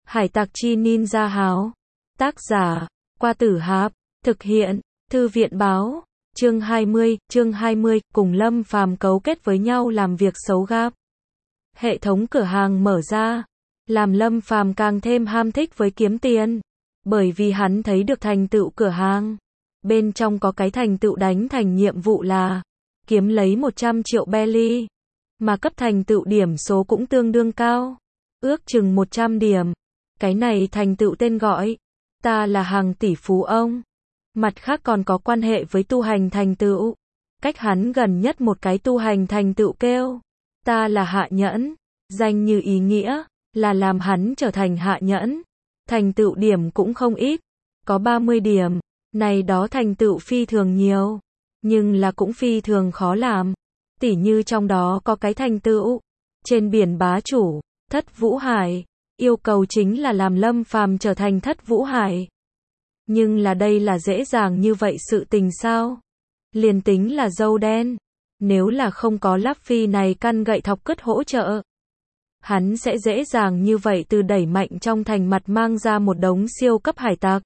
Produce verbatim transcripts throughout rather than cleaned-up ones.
Hải tặc chi ninja háo. Tác giả, Qua Tử Hạp. Thực hiện, Thư viện báo. Chương hai mươi, chương hai mươi, cùng Lâm Phàm cấu kết với nhau làm việc xấu gáp. Hệ thống cửa hàng mở ra, làm Lâm Phàm càng thêm ham thích với kiếm tiền. Bởi vì hắn thấy được thành tựu cửa hàng. Bên trong có cái thành tựu đánh thành nhiệm vụ là kiếm lấy một trăm triệu belly. Mà cấp thành tựu điểm số cũng tương đương cao. Ước chừng một trăm điểm. Cái này thành tựu tên gọi. Ta là hàng tỷ phú ông. Mặt khác còn có quan hệ với tu hành thành tựu. Cách hắn gần nhất một cái tu hành thành tựu kêu. Ta là hạ nhẫn. Danh như ý nghĩa, là làm hắn trở thành hạ nhẫn. Thành tựu điểm cũng không ít. Có ba mươi điểm. Này đó thành tựu phi thường nhiều. Nhưng là cũng phi thường khó làm. Tỉ như trong đó có cái thành tựu. Trên biển bá chủ, Thất Vũ Hải. Yêu cầu chính là làm Lâm Phàm trở thành Thất Vũ Hải. Nhưng là đây là dễ dàng như vậy sự tình sao? Liền tính là dâu đen. Nếu là không có Luffy này căn gậy thọc cứt hỗ trợ. Hắn sẽ dễ dàng như vậy từ đẩy mạnh trong thành mặt mang ra một đống siêu cấp hải tặc.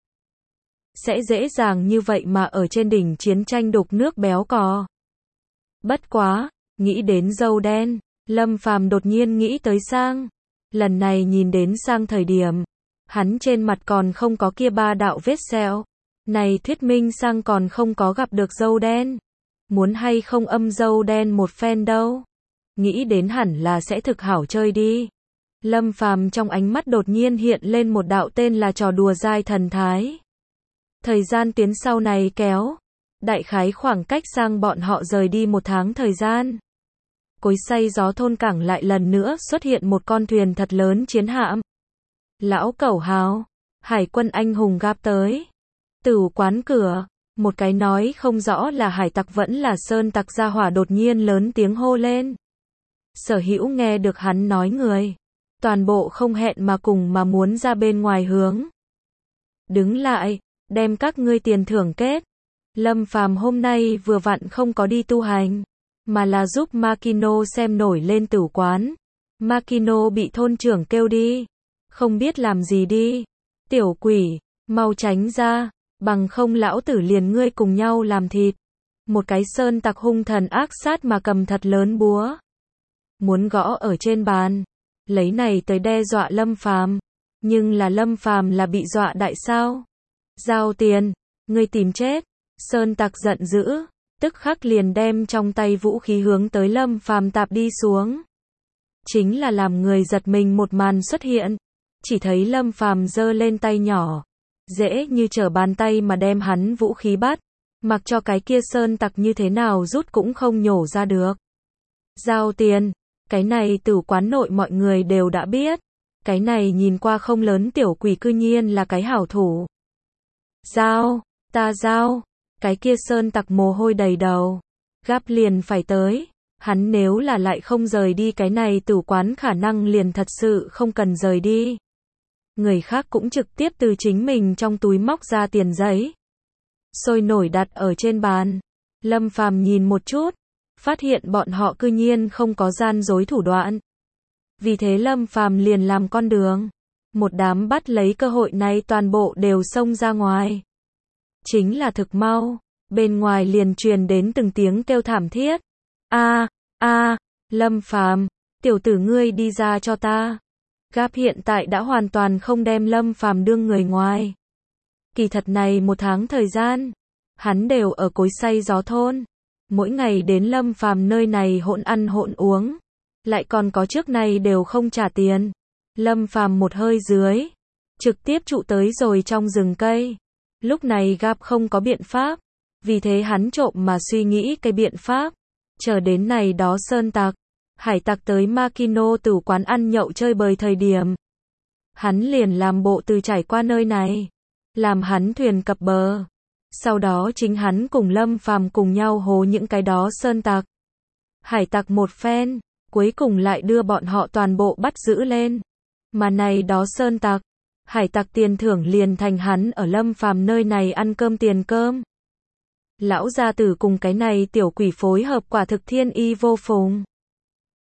Sẽ dễ dàng như vậy mà ở trên đỉnh chiến tranh đục nước béo cò. Bất quá, nghĩ đến dâu đen, Lâm Phàm đột nhiên nghĩ tới Sang. Lần này nhìn đến Sang thời điểm, hắn trên mặt còn không có kia ba đạo vết sẹo. Này thuyết minh Sang còn không có gặp được dâu đen. Muốn hay không âm dâu đen một phen đâu. Nghĩ đến hẳn là sẽ thực hảo chơi đi. Lâm Phàm trong ánh mắt đột nhiên hiện lên một đạo tên là trò đùa dai thần thái. Thời gian tiến sau này kéo. Đại khái khoảng cách Sang bọn họ rời đi một tháng thời gian. Cối xay gió thôn cảng lại lần nữa xuất hiện một con thuyền thật lớn chiến hạm. Lão Cẩu Hào, hải quân anh hùng gáp tới. Tửu quán cửa, một cái nói không rõ là hải tặc vẫn là sơn tặc gia hỏa đột nhiên lớn tiếng hô lên. Sở Hữu nghe được hắn nói người, toàn bộ không hẹn mà cùng mà muốn ra bên ngoài hướng. Đứng lại, đem các ngươi tiền thưởng kết. Lâm Phàm hôm nay vừa vặn không có đi tu hành, mà là giúp Makino xem nổi lên tửu quán. Makino bị thôn trưởng kêu đi, không biết làm gì đi. Tiểu quỷ, mau tránh ra, bằng không lão tử liền ngươi cùng nhau làm thịt. Một cái sơn tặc hung thần ác sát mà cầm thật lớn búa. Muốn gõ ở trên bàn, lấy này tới đe dọa Lâm Phàm, nhưng là Lâm Phàm là bị dọa đại sao? Giao tiền, ngươi tìm chết. Sơn tặc giận dữ, tức khắc liền đem trong tay vũ khí hướng tới Lâm Phàm tạp đi xuống. Chính là làm người giật mình một màn xuất hiện, chỉ thấy Lâm Phàm giơ lên tay nhỏ, dễ như trở bàn tay mà đem hắn vũ khí bắt, mặc cho cái kia sơn tặc như thế nào rút cũng không nhổ ra được. Giao tiền, cái này tửu quán nội mọi người đều đã biết, cái này nhìn qua không lớn tiểu quỷ cư nhiên là cái hảo thủ. Giao, ta giao. Cái kia sơn tặc mồ hôi đầy đầu, gáp liền phải tới, hắn nếu là lại không rời đi cái này tửu quán khả năng liền thật sự không cần rời đi. Người khác cũng trực tiếp từ chính mình trong túi móc ra tiền giấy, sôi nổi đặt ở trên bàn. Lâm Phàm nhìn một chút, phát hiện bọn họ cư nhiên không có gian dối thủ đoạn. Vì thế Lâm Phàm liền làm con đường, một đám bắt lấy cơ hội này toàn bộ đều xông ra ngoài. Chính là thực mau, bên ngoài liền truyền đến từng tiếng kêu thảm thiết. A, a, Lâm Phàm, tiểu tử ngươi đi ra cho ta. Gáp hiện tại đã hoàn toàn không đem Lâm Phàm đương người ngoài. Kỳ thật này một tháng thời gian, hắn đều ở cối xay gió thôn, mỗi ngày đến Lâm Phàm nơi này hỗn ăn hỗn uống, lại còn có trước này đều không trả tiền. Lâm Phàm một hơi dưới, trực tiếp trụ tới rồi trong rừng cây. Lúc này Gáp không có biện pháp, vì thế hắn trộm mà suy nghĩ cái biện pháp, chờ đến này đó sơn tặc, hải tặc tới Makino tửu quán ăn nhậu chơi bời thời điểm. Hắn liền làm bộ từ trải qua nơi này, làm hắn thuyền cập bờ, sau đó chính hắn cùng Lâm Phàm cùng nhau hố những cái đó sơn tặc. Hải tặc một phen, cuối cùng lại đưa bọn họ toàn bộ bắt giữ lên, mà này đó sơn tặc, hải tặc tiền thưởng liền thành hắn ở Lâm Phàm nơi này ăn cơm tiền cơm. Lão gia tử cùng cái này tiểu quỷ phối hợp quả thực thiên y vô phùng.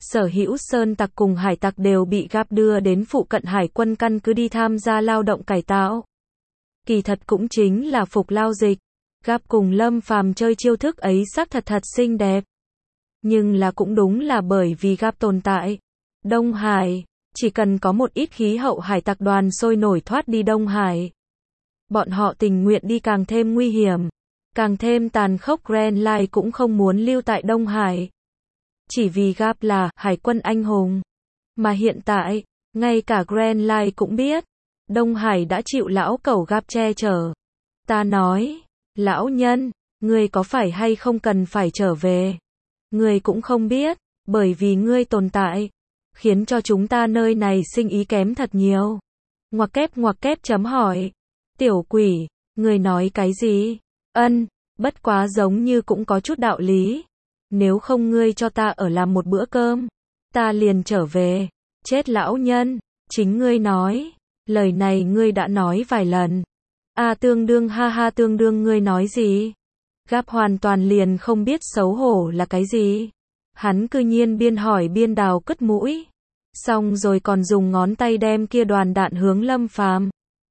sở hữu sơn tặc cùng hải tặc đều bị Gap đưa đến phụ cận hải quân căn cứ đi tham gia lao động cải tạo. Kỳ thật cũng chính là phục lao dịch. Gap cùng Lâm Phàm chơi chiêu thức ấy xác thật thật xinh đẹp. Nhưng là cũng đúng là bởi vì Gap tồn tại. Đông Hải, chỉ cần có một ít khí hậu hải tặc đoàn sôi nổi thoát đi Đông Hải. Bọn họ tình nguyện đi càng thêm nguy hiểm, càng thêm tàn khốc. Grand Line cũng không muốn lưu tại Đông Hải. Chỉ vì Gap là hải quân anh hùng. Mà hiện tại, ngay cả Grand Line cũng biết, Đông Hải đã chịu lão cẩu Gap che chở. Ta nói, lão nhân, ngươi có phải hay không cần phải trở về? Ngươi cũng không biết, bởi vì ngươi tồn tại, khiến cho chúng ta nơi này sinh ý kém thật nhiều. Ngoặc kép ngoặc kép chấm hỏi. Tiểu quỷ, ngươi nói cái gì? Ân, bất quá giống như cũng có chút đạo lý. Nếu không ngươi cho ta ở làm một bữa cơm, ta liền trở về. Chết lão nhân, chính ngươi nói. Lời này ngươi đã nói vài lần. À tương đương ha ha tương đương ngươi nói gì? Gap hoàn toàn liền không biết xấu hổ là cái gì. Hắn cư nhiên biên hỏi biên đào cất mũi. Xong rồi còn dùng ngón tay đem kia đoàn đạn hướng Lâm Phàm.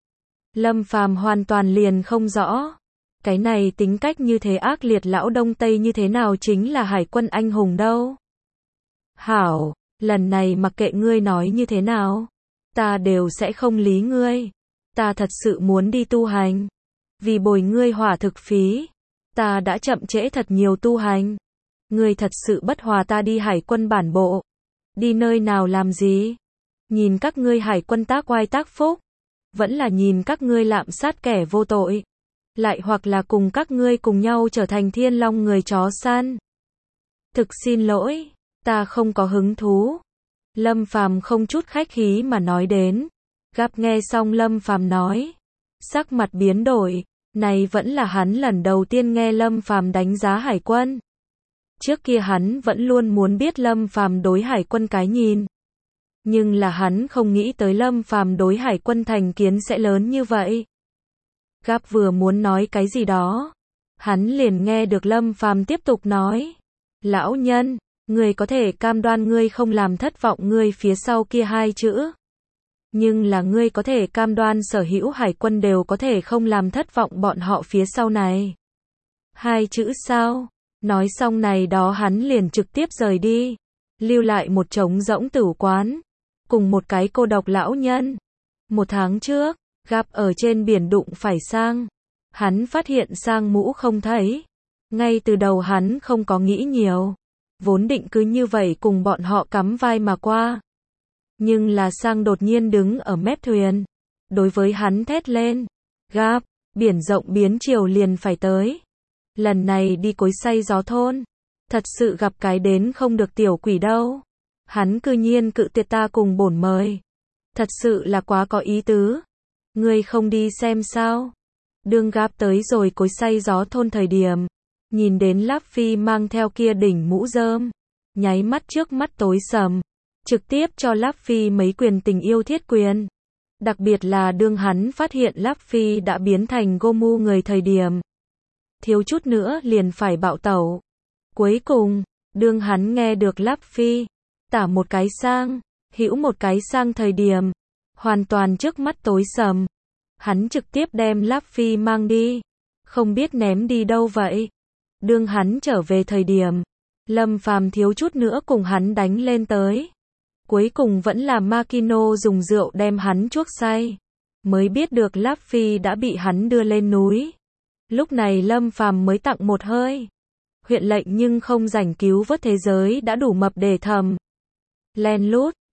Lâm Phàm hoàn toàn liền không rõ. Cái này tính cách như thế ác liệt lão Đông Tây như thế nào chính là hải quân anh hùng đâu. Hảo, lần này mặc kệ ngươi nói như thế nào, ta đều sẽ không lý ngươi. Ta thật sự muốn đi tu hành. Vì bồi ngươi hỏa thực phí, ta đã chậm trễ thật nhiều tu hành. Ngươi thật sự bất hòa ta đi hải quân bản bộ. Đi nơi nào làm gì? Nhìn các ngươi hải quân tác oai tác phúc. Vẫn là nhìn các ngươi lạm sát kẻ vô tội. Lại hoặc là cùng các ngươi cùng nhau trở thành thiên long người chó săn. Thực xin lỗi, ta không có hứng thú. Lâm Phàm không chút khách khí mà nói đến. Gap nghe xong Lâm Phàm nói, sắc mặt biến đổi. Này vẫn là hắn lần đầu tiên nghe Lâm Phàm đánh giá hải quân. Trước kia hắn vẫn luôn muốn biết Lâm Phàm đối hải quân cái nhìn. Nhưng là hắn không nghĩ tới Lâm Phàm đối hải quân thành kiến sẽ lớn như vậy. Gap vừa muốn nói cái gì đó, hắn liền nghe được Lâm Phàm tiếp tục nói. Lão nhân, ngươi có thể cam đoan ngươi không làm thất vọng ngươi phía sau kia hai chữ. Nhưng là ngươi có thể cam đoan sở hữu hải quân đều có thể không làm thất vọng bọn họ phía sau này. Hai chữ sao? Nói xong này đó hắn liền trực tiếp rời đi. Lưu lại một trống rỗng tử quán. Cùng một cái cô độc lão nhân. Một tháng trước, Gap ở trên biển đụng phải Sang. Hắn phát hiện Sang mũ không thấy. Ngay từ đầu hắn không có nghĩ nhiều. Vốn định cứ như vậy cùng bọn họ cắm vai mà qua. Nhưng là Sang đột nhiên đứng ở mép thuyền. Đối với hắn thét lên. Gap, biển rộng biến chiều liền phải tới. Lần này đi cối xay gió thôn. Thật sự gặp cái đến không được tiểu quỷ đâu. Hắn cư nhiên cự tuyệt ta cùng bổn mời. Thật sự là quá có ý tứ. Ngươi không đi xem sao? Đương Gap tới rồi cối xay gió thôn thời điểm. Nhìn đến Luffy mang theo kia đỉnh mũ rơm. Nháy mắt trước mắt tối sầm. Trực tiếp cho Luffy mấy quyền tình yêu thiết quyền. Đặc biệt là đương hắn phát hiện Luffy đã biến thành Gomu người thời điểm. Thiếu chút nữa liền phải bạo tẩu. Cuối cùng, đương hắn nghe được Luffy tả một cái sang, hữu một cái sang thời điểm, hoàn toàn trước mắt tối sầm. Hắn trực tiếp đem Luffy mang đi, không biết ném đi đâu vậy. Đương hắn trở về thời điểm, Lâm Phàm thiếu chút nữa cùng hắn đánh lên tới. Cuối cùng vẫn là Makino dùng rượu đem hắn chuốc say, mới biết được Luffy đã bị hắn đưa lên núi. Lúc này Lâm Phàm mới tặng một hơi. Huyện lệnh nhưng không rảnh cứu vớt thế giới đã đủ mập để thầm. Len lút,